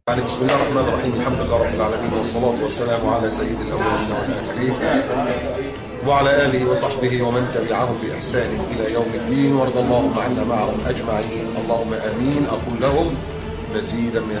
يعني بسم الله الرحمن الرحيم، الحمد لله رب العالمين، والصلاة والسلام على سيد الأولين والآخرين وعلى آله وصحبه ومن تبعهم بإحسان إلى يوم الدين، وارض اللهم عنا معهم أجمعين، اللهم آمين. أقول لهم مزيدا من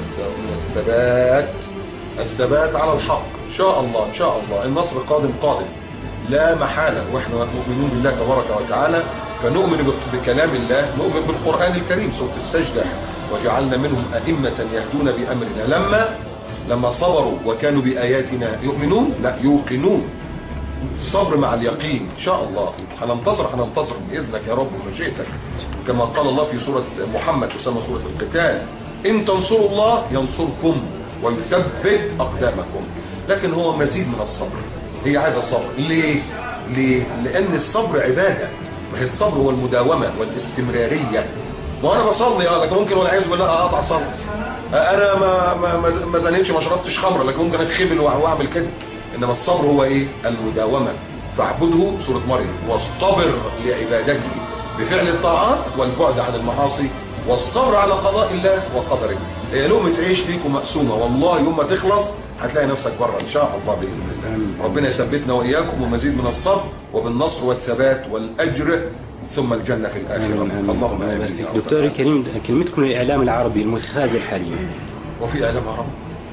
الثبات على الحق إن شاء الله. إن شاء الله النصر قادم لا محالة، وإحنا مؤمنون بالله تبارك وتعالى، فنؤمن بكلام الله، نؤمن بالقرآن الكريم. سورة السجدة: وجعلنا منهم أئمة يهدون بأمرنا لما صبروا وكانوا بآياتنا يؤمنون، لا يوقنون. الصبر مع اليقين إن شاء الله. هننتصر بإذنك يا رب ومشيئتك، كما قال الله في سورة محمد تسمى سورة القتال: إن تنصروا الله ينصركم ويثبت أقدامكم. لكن هو مزيد من الصبر، هي عايزة صبر. ليه؟ لأن الصبر عبادة، ما هي الصبر هو المداومة والاستمرارية. وانا بصلي لكن ممكن والعياذ بالله اقطع صلاه. انا ما زنيتش، ما شربتش خمره، لكن ممكن اخبل واعمل كده. انما الصبر هو ايه؟ المداومه. فاعبده سوره مريم: واصطبر لعبادته بفعل الطاعات والبعد عن المعاصي والصبر على قضاء الله وقدره. هي لقمه عيش ليكم مقسومه، والله يوم ما تخلص هتلاقي نفسك بره ان شاء الله باذن الله. ربنا يثبتنا واياكم ومزيد من الصبر وبالنصر والثبات والاجر ثم الجنة في الآخرة. اللهم آمين. دكتور الكريم، كلمتكم للإعلام العربي المتخاذل حاليا. وفي إعلام عربي؟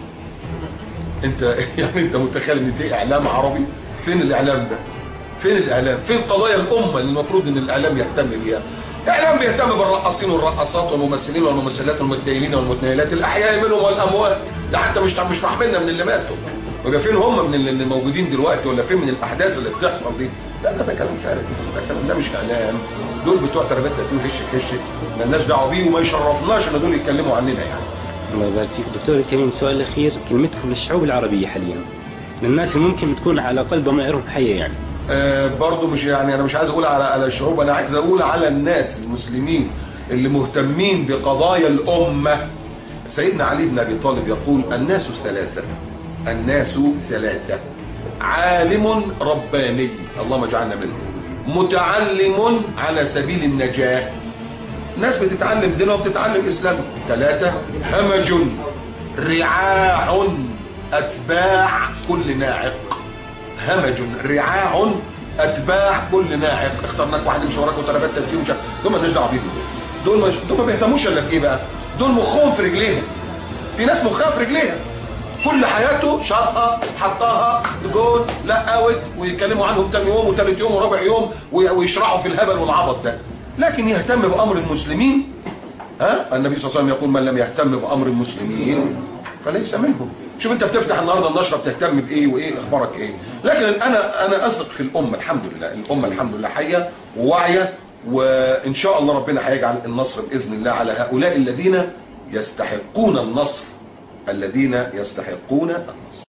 أنت متخيل إن في إعلام عربي؟ فين الإعلام ده؟ فين الإعلام؟ فين قضايا الأمة اللي المفروض إن الإعلام يهتم بيها؟ الإعلام بيهتم بالرقاصين والرقصات والممثلين والممثلات والمتدينين والمتنيلات، الأحياء منهم والأموات، ده حتى مش محملنا من اللي ماتوا. يبقى فين هم من اللي موجودين دلوقتي، ولا فين من الأحداث اللي بتحصل دي؟ لا ده كلام فارغ، ده مش اعلام. دول بتوع تربيه تاتيو هشك مالناش دعوه بيه، وما يشرفناش ان دول يتكلموا عننا يعني. الله يبارك فيك دكتور الكريم. السؤال الاخير، كلمتكم للشعوب العربيه حاليا، للناس اللي ممكن تكون على الاقل ضمائرهم حيه يعني. برضه مش يعني، انا مش عايز اقول على الشعوب، انا عايز اقول على الناس المسلمين اللي مهتمين بقضايا الامه. سيدنا علي بن ابي طالب يقول: الناس ثلاثه، عالم رباني، اللهم اجعلنا منه، متعلم على سبيل النجاة، ناس بتتعلم دينها وبتتعلم إسلام. 3 همج رعاع أتباع كل ناعق. همج رعاع أتباع كل ناعق. اخترناك واحد يمشي وراك وتربات تديهم، دول مالناش دعوه بيهم. دول ما بيهتموش الا بايه بقى؟ دول مخهم في رجليهم. في ناس مخها في رجليها، كل حياته شاطها حطها جول لا اوت، ويتكلموا عنهم تاني يوم وثالث يوم ورابع يوم ويشرحوا في الهبل والعبط ده. لكن يهتم بامر المسلمين، النبي صلى الله عليه وسلم يقول: من لم يهتم بامر المسلمين فليس منهم. شوف انت بتفتح النهارده النشره بتهتم بايه وايه اخبارك ايه. لكن انا اثق في الامه، الحمد لله الامه الحمد لله حيه وواعيه، وان شاء الله ربنا هيجعل النصر باذن الله على هؤلاء الذين يستحقون النصر.